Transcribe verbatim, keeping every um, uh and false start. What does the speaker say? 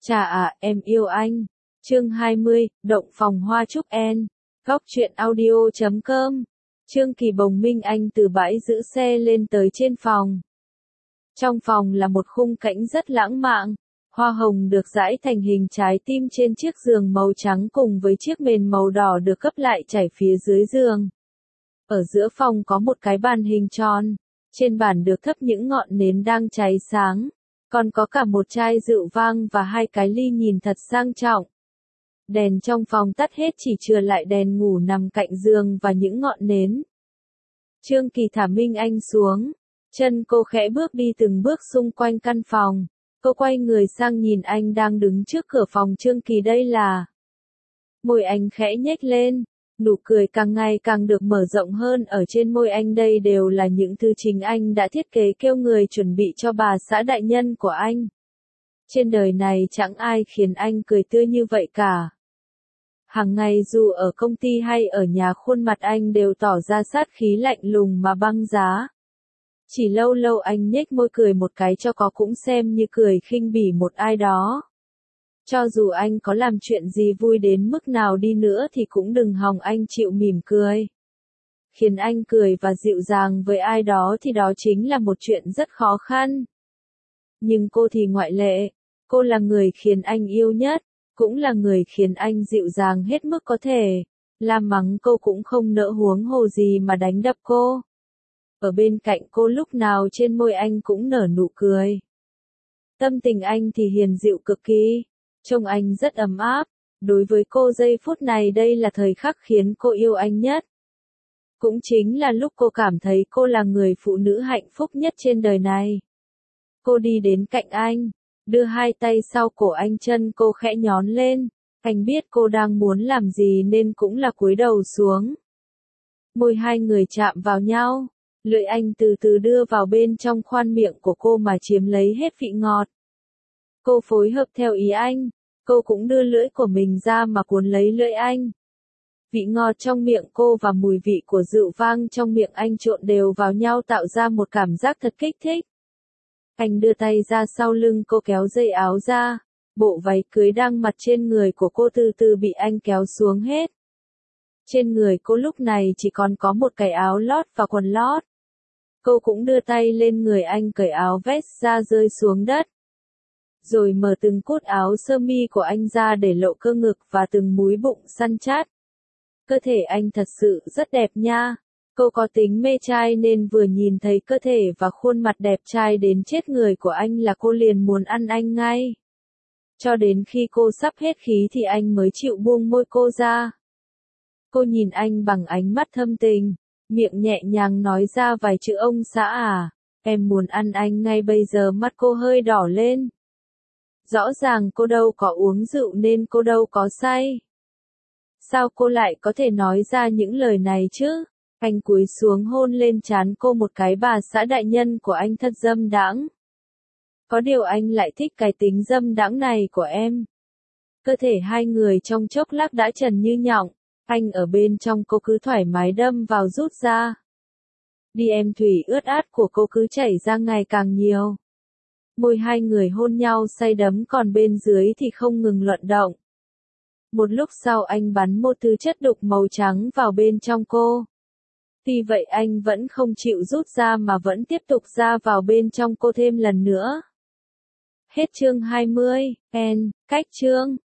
Chà à, em yêu anh. Chương hai mươi, Động phòng hoa trúc en. Góc truyện audio chấm com. Trương Kỳ bồng Minh Anh từ bãi giữ xe lên tới trên phòng. Trong phòng là một khung cảnh rất lãng mạn. Hoa hồng được dải thành hình trái tim trên chiếc giường màu trắng cùng với chiếc mền màu đỏ được cấp lại trải phía dưới giường. Ở giữa phòng có một cái bàn hình tròn. Trên bàn được thắp những ngọn nến đang cháy sáng. Còn có cả một chai rượu vang và hai cái ly nhìn thật sang trọng. Đèn trong phòng tắt hết, chỉ chừa lại đèn ngủ nằm cạnh giường và những ngọn nến. Trương Kỳ thả Minh Anh xuống. Chân cô khẽ bước đi từng bước xung quanh căn phòng. Cô quay người sang nhìn anh đang đứng trước cửa phòng Trương Kỳ. Đây là... Môi anh khẽ nhếch lên. Nụ cười càng ngày càng được mở rộng hơn ở trên môi anh. Đây đều là những thứ chính anh đã thiết kế kêu người chuẩn bị cho bà xã đại nhân của anh. Trên đời này chẳng ai khiến anh cười tươi như vậy cả. Hàng ngày dù ở công ty hay ở nhà, khuôn mặt anh đều tỏ ra sát khí lạnh lùng mà băng giá. Chỉ lâu lâu anh nhếch môi cười một cái cho có cũng xem như cười khinh bỉ một ai đó. Cho dù anh có làm chuyện gì vui đến mức nào đi nữa thì cũng đừng hòng anh chịu mỉm cười. Khiến anh cười và dịu dàng với ai đó thì đó chính là một chuyện rất khó khăn. Nhưng cô thì ngoại lệ. Cô là người khiến anh yêu nhất, cũng là người khiến anh dịu dàng hết mức có thể. La mắng cô cũng không nỡ, huống hồ gì mà đánh đập cô. Ở bên cạnh cô lúc nào trên môi anh cũng nở nụ cười. Tâm tình anh thì hiền dịu cực kỳ. Trông anh rất ấm áp. Đối với cô giây phút này đây là thời khắc khiến cô yêu anh nhất. Cũng chính là lúc cô cảm thấy cô là người phụ nữ hạnh phúc nhất trên đời này. Cô đi đến cạnh anh, đưa hai tay sau cổ anh, chân cô khẽ nhón lên. Anh biết cô đang muốn làm gì nên cũng là cúi đầu xuống. Môi hai người chạm vào nhau. Lưỡi anh từ từ đưa vào bên trong khoang miệng của cô mà chiếm lấy hết vị ngọt. Cô phối hợp theo ý anh. Cô cũng đưa lưỡi của mình ra mà cuốn lấy lưỡi anh. Vị ngọt trong miệng cô và mùi vị của rượu vang trong miệng anh trộn đều vào nhau tạo ra một cảm giác thật kích thích. Anh đưa tay ra sau lưng cô kéo dây áo ra. Bộ váy cưới đang mặc trên người của cô từ từ bị anh kéo xuống hết. Trên người cô lúc này chỉ còn có một cái áo lót và quần lót. Cô cũng đưa tay lên người anh cởi áo vest ra rơi xuống đất. Rồi mở từng cúc áo sơ mi của anh ra để lộ cơ ngực và từng múi bụng săn chát. Cơ thể anh thật sự rất đẹp nha. Cô có tính mê trai nên vừa nhìn thấy cơ thể và khuôn mặt đẹp trai đến chết người của anh là cô liền muốn ăn anh ngay. Cho đến khi cô sắp hết khí thì anh mới chịu buông môi cô ra. Cô nhìn anh bằng ánh mắt thâm tình, miệng nhẹ nhàng nói ra vài chữ ông xã à, em muốn ăn anh ngay bây giờ. Mắt cô hơi đỏ lên. Rõ ràng cô đâu có uống rượu nên cô đâu có say. Sao cô lại có thể nói ra những lời này chứ? Anh cúi xuống hôn lên trán cô một cái. Bà xã đại nhân của anh thật dâm đãng. Có điều anh lại thích cái tính dâm đãng này của em. Cơ thể hai người trong chốc lát đã trần như nhộng. Anh ở bên trong cô cứ thoải mái đâm vào rút ra. Đi em, thủy ướt át của cô cứ chảy ra ngày càng nhiều. Môi hai người hôn nhau say đắm, còn bên dưới thì không ngừng luận động. Một lúc sau anh bắn một thứ chất đục màu trắng vào bên trong cô. Tuy vậy anh vẫn không chịu rút ra mà vẫn tiếp tục ra vào bên trong cô thêm lần nữa. Hết chương hai mươi, end, cách chương.